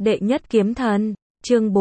Đệ nhất kiếm thần, chương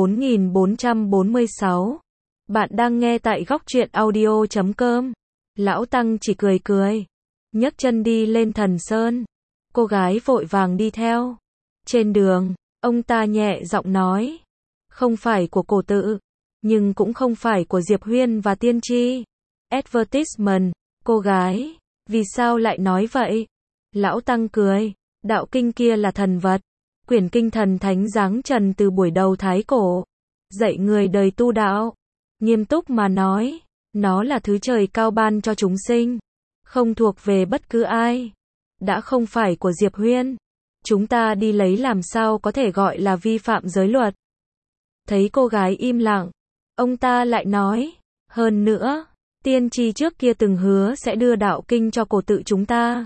4446. Bạn đang nghe tại góc truyện audio.com. Lão Tăng chỉ cười cười, nhấc chân đi lên Thần Sơn. Cô gái vội vàng đi theo. Trên đường, ông ta nhẹ giọng nói, không phải của Cổ Tự, nhưng cũng không phải của Diệp Huyên và Tiên Tri. Advertisement, cô gái, vì sao lại nói vậy? Lão Tăng cười, đạo kinh kia là thần vật, quyển kinh thần thánh giáng trần từ buổi đầu thái cổ, dạy người đời tu đạo. Nghiêm túc mà nói, nó là thứ trời cao ban cho chúng sinh, không thuộc về bất cứ ai. Đã không phải của Diệp Huyên, chúng ta đi lấy làm sao có thể gọi là vi phạm giới luật. Thấy cô gái im lặng, ông ta lại nói, hơn nữa, Tiên Tri trước kia từng hứa sẽ đưa đạo kinh cho Cổ Tự chúng ta.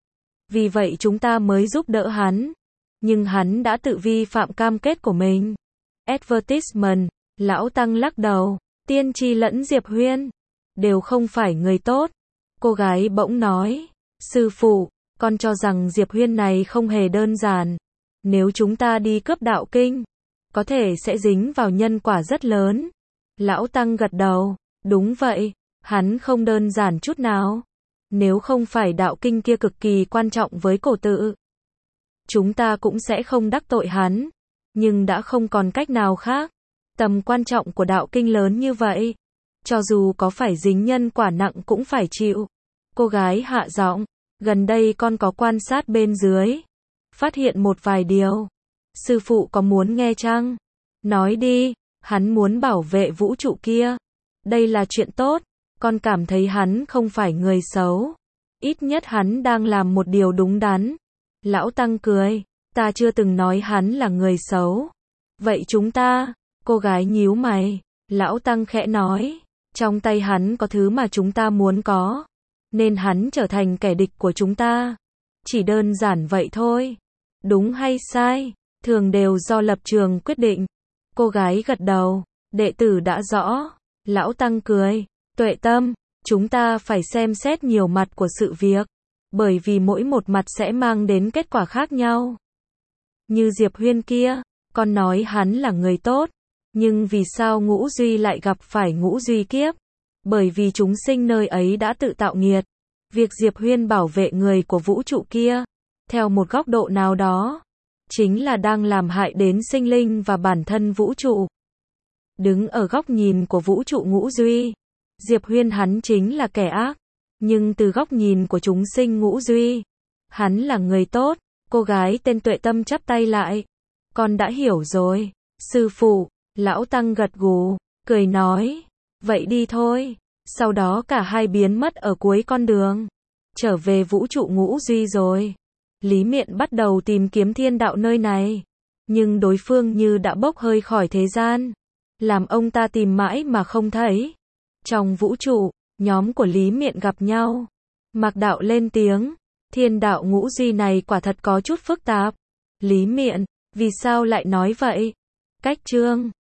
Vì vậy chúng ta mới giúp đỡ hắn, nhưng hắn đã tự vi phạm cam kết của mình. Advertisement, Lão Tăng lắc đầu, Tiên Tri lẫn Diệp Huyên đều không phải người tốt. Cô gái bỗng nói, sư phụ, con cho rằng Diệp Huyên này không hề đơn giản. Nếu chúng ta đi cướp đạo kinh, có thể sẽ dính vào nhân quả rất lớn. Lão Tăng gật đầu, đúng vậy, hắn không đơn giản chút nào. Nếu không phải đạo kinh kia cực kỳ quan trọng với Cổ Tự, chúng ta cũng sẽ không đắc tội hắn. Nhưng đã không còn cách nào khác. Tầm quan trọng của đạo kinh lớn như vậy, cho dù có phải dính nhân quả nặng cũng phải chịu. Cô gái hạ giọng, gần đây con có quan sát bên dưới, phát hiện một vài điều. Sư phụ có muốn nghe chăng? Nói đi. Hắn muốn bảo vệ vũ trụ kia. Đây là chuyện tốt. Con cảm thấy hắn không phải người xấu. Ít nhất hắn đang làm một điều đúng đắn. Lão Tăng cười, ta chưa từng nói hắn là người xấu. Vậy chúng ta? Cô gái nhíu mày. Lão Tăng khẽ nói, trong tay hắn có thứ mà chúng ta muốn có, nên hắn trở thành kẻ địch của chúng ta. Chỉ đơn giản vậy thôi. Đúng hay sai, thường đều do lập trường quyết định. Cô gái gật đầu, đệ tử đã rõ. Lão Tăng cười, tuệ tâm, chúng ta phải xem xét nhiều mặt của sự việc, bởi vì mỗi một mặt sẽ mang đến kết quả khác nhau. Như Diệp Huyên kia, con nói hắn là người tốt, nhưng vì sao Ngũ Duy lại gặp phải Ngũ Duy kiếp? Bởi vì chúng sinh nơi ấy đã tự tạo nghiệt. Việc Diệp Huyên bảo vệ người của vũ trụ kia, theo một góc độ nào đó, chính là đang làm hại đến sinh linh và bản thân vũ trụ. Đứng ở góc nhìn của vũ trụ Ngũ Duy, Diệp Huyên hắn chính là kẻ ác. Nhưng từ góc nhìn của chúng sinh Ngũ Duy, hắn là người tốt. Cô gái tên Tuệ Tâm chắp tay lại. Con đã hiểu rồi, sư phụ. Lão Tăng gật gù, cười nói, vậy đi thôi. Sau đó cả hai biến mất ở cuối con đường, trở về vũ trụ Ngũ Duy rồi. Lý Miện bắt đầu tìm kiếm thiên đạo nơi này, nhưng đối phương như đã bốc hơi khỏi thế gian, làm ông ta tìm mãi mà không thấy. Trong vũ trụ, nhóm của Lý Miện gặp nhau. Mạc Đạo lên tiếng, thiên đạo Ngũ Duy này quả thật có chút phức tạp. Lý Miện, vì sao lại nói vậy? Cách chương